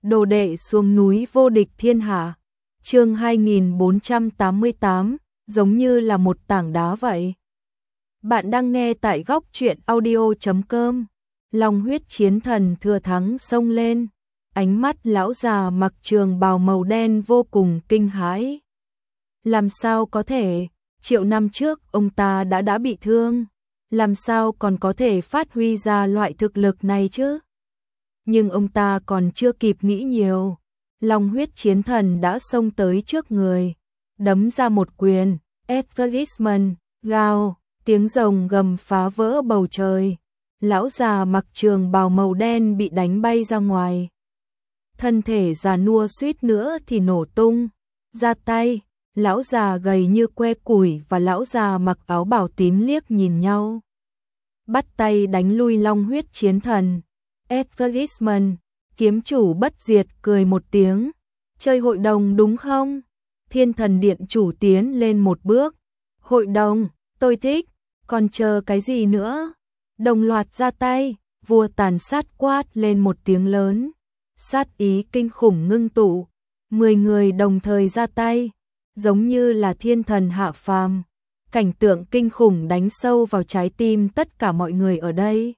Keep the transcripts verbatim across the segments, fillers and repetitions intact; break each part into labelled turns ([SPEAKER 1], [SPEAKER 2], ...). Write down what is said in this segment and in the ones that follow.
[SPEAKER 1] Đồ đệ xuống núi vô địch thiên hạ. Chương hai nghìn bốn trăm tám mươi tám, giống như là một tảng đá vậy. Bạn đang nghe tại góc truyện audio chấm com. Long huyết chiến thần thừa thắng xông lên, ánh mắt lão già mặc trường bào màu đen vô cùng kinh hãi. Làm sao có thể, triệu năm trước ông ta đã đã bị thương, làm sao còn có thể phát huy ra loại thực lực này chứ? Nhưng ông ta còn chưa kịp nghĩ nhiều, Long huyết chiến thần đã xông tới trước người, đấm ra một quyền, advertisement, gào, tiếng rồng gầm phá vỡ bầu trời. Lão già mặc trường bào màu đen bị đánh bay ra ngoài. Thân thể già nua suýt nữa thì nổ tung. Ra tay, lão già gầy như que củi và lão già mặc áo bào tím liếc nhìn nhau. Bắt tay đánh lui Long huyết chiến thần. Advertisement, kiếm chủ bất diệt cười một tiếng. Chơi hội đồng đúng không? Thiên thần điện chủ tiến lên một bước. Hội đồng, tôi thích, còn chờ cái gì nữa? Đồng loạt ra tay, vua tàn sát quát lên một tiếng lớn. Sát ý kinh khủng ngưng tụ, mười người đồng thời ra tay, giống như là thiên thần hạ phàm. Cảnh tượng kinh khủng đánh sâu vào trái tim tất cả mọi người ở đây.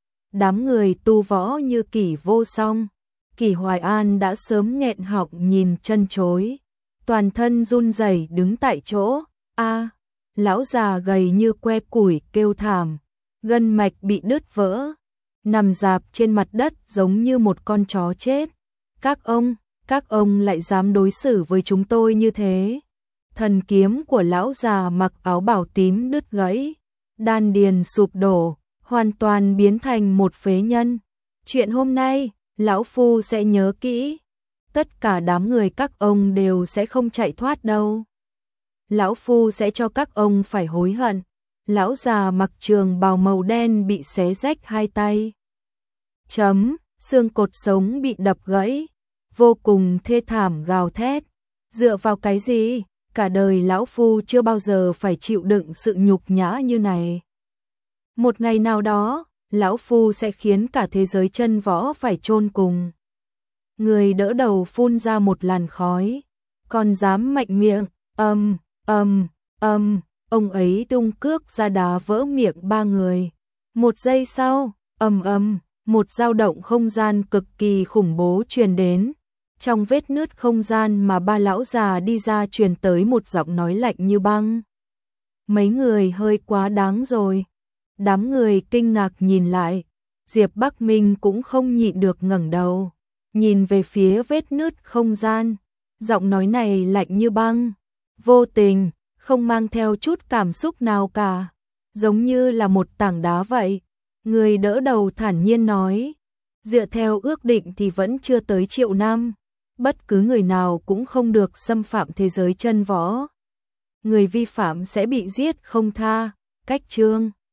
[SPEAKER 1] Đám người tu võ như Kỷ Vô Song, Kỷ Hoài An đã sớm nghẹn họng nhìn chân chối, toàn thân run rẩy đứng tại chỗ. A, lão già gầy như que củi kêu thảm, gân mạch bị đứt vỡ, nằm rạp trên mặt đất giống như một con chó chết. Các ông, các ông lại dám đối xử với chúng tôi như thế? Thần kiếm của lão già mặc áo bào tím đứt gãy, đan điền sụp đổ, hoàn toàn biến thành một phế nhân. Chuyện hôm nay, lão phu sẽ nhớ kỹ. Tất cả đám người các ông đều sẽ không chạy thoát đâu. Lão phu sẽ cho các ông phải hối hận. Lão già mặc trường bào màu đen bị xé rách hai tay. Chấm, xương cột sống bị đập gãy, vô cùng thê thảm gào thét. Dựa vào cái gì? Cả đời lão phu chưa bao giờ phải chịu đựng sự nhục nhã như này. Một ngày nào đó, lão phu sẽ khiến cả thế giới chân võ phải chôn cùng. Người đỡ đầu phun ra một làn khói, còn dám mạnh miệng, âm, âm, âm, ông ấy tung cước ra đá vỡ miệng ba người. Một giây sau, ầm ầm, một dao động không gian cực kỳ khủng bố truyền đến. Trong vết nứt không gian mà ba lão già đi ra truyền tới một giọng nói lạnh như băng. Mấy người hơi quá đáng rồi. Đám người kinh ngạc nhìn lại, Diệp Bắc Minh cũng không nhịn được ngẩng đầu, nhìn về phía vết nứt không gian. Giọng nói này lạnh như băng, vô tình, không mang theo chút cảm xúc nào cả, giống như là một tảng đá vậy. Người đỡ đầu thản nhiên nói, dựa theo ước định thì vẫn chưa tới triệu năm, bất cứ người nào cũng không được xâm phạm thế giới chân võ. Người vi phạm sẽ bị giết không tha. Cách chương